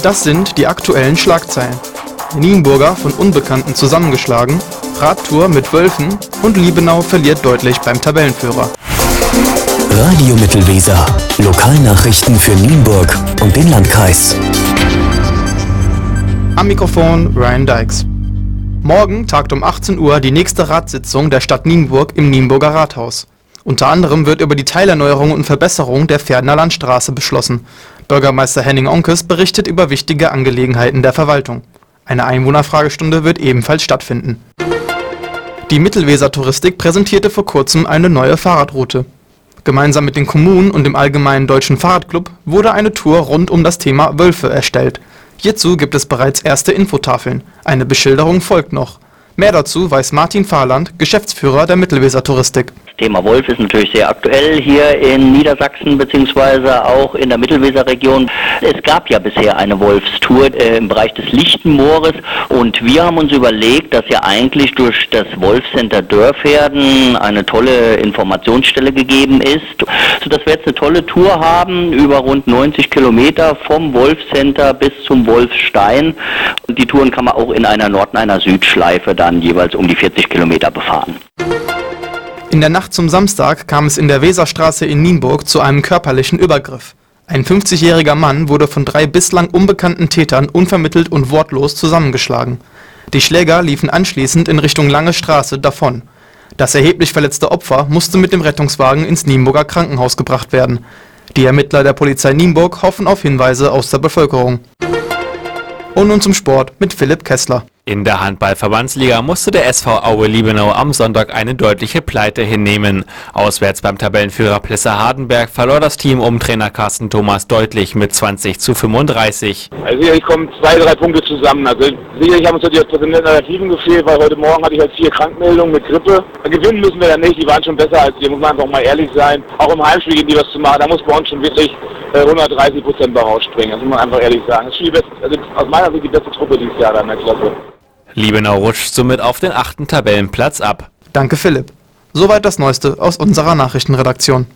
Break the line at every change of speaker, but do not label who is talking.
Das sind die aktuellen Schlagzeilen. Nienburger von Unbekannten zusammengeschlagen, Radtour mit Wölfen und Liebenau verliert deutlich beim Tabellenführer.
Radio Mittelweser. Lokalnachrichten für Nienburg und den Landkreis.
Am Mikrofon Ryan Dykes. Morgen tagt um 18 Uhr die nächste Ratssitzung der Stadt Nienburg im Nienburger Rathaus. Unter anderem wird über die Teilerneuerung und Verbesserung der Pferdener Landstraße beschlossen. Bürgermeister Henning Onkes berichtet über wichtige Angelegenheiten der Verwaltung. Eine Einwohnerfragestunde wird ebenfalls stattfinden. Die Mittelweser Touristik präsentierte vor kurzem eine neue Fahrradroute. Gemeinsam mit den Kommunen und dem Allgemeinen Deutschen Fahrradclub wurde eine Tour rund um das Thema Wölfe erstellt. Hierzu gibt es bereits erste Infotafeln. Eine Beschilderung folgt noch. Mehr dazu weiß Martin Fahrland, Geschäftsführer der Mittelweser Touristik.
Das Thema Wolf ist natürlich sehr aktuell hier in Niedersachsen bzw. auch in der Mittelweserregion. Es gab ja bisher eine Wolfstour im Bereich des Lichtenmoores und wir haben uns überlegt, dass ja eigentlich durch das Wolfcenter Dörferden eine tolle Informationsstelle gegeben ist, sodass wir jetzt eine tolle Tour haben über rund 90 Kilometer vom Wolfcenter bis zum Wolfstein. Und die Touren kann man auch in einer Nord- und einer Südschleife dann jeweils um die 40 Kilometer befahren.
In der Nacht zum Samstag kam es in der Weserstraße in Nienburg zu einem körperlichen Übergriff. Ein 50-jähriger Mann wurde von 3 bislang unbekannten Tätern unvermittelt und wortlos zusammengeschlagen. Die Schläger liefen anschließend in Richtung Lange Straße davon. Das erheblich verletzte Opfer musste mit dem Rettungswagen ins Nienburger Krankenhaus gebracht werden. Die Ermittler der Polizei Nienburg hoffen auf Hinweise aus der Bevölkerung. Und nun zum Sport mit Philipp Kessler.
In der Handball-Verbandsliga musste der SV Aue Liebenau am Sonntag eine deutliche Pleite hinnehmen. Auswärts beim Tabellenführer Plessa Hardenberg verlor das Team um Trainer Carsten Thomas deutlich mit 20:35.
Also sicherlich kommen 2-3 Punkte zusammen. Also sicherlich haben uns natürlich auch personelle Alternativen gefehlt, weil heute Morgen hatte ich halt 4 Krankmeldungen mit Grippe. Gewinnen müssen wir ja nicht, die waren schon besser als wir, muss man einfach mal ehrlich sein. Auch im Heimspiel gehen die was zu machen, da muss bei uns schon wirklich 130% bei rausspringen. Das muss man einfach ehrlich sagen. Das ist also aus meiner Sicht die beste Truppe dieses Jahr da in der Klasse.
Liebenau rutscht somit auf den 8. Tabellenplatz ab.
Danke Philipp. Soweit das Neueste aus unserer Nachrichtenredaktion.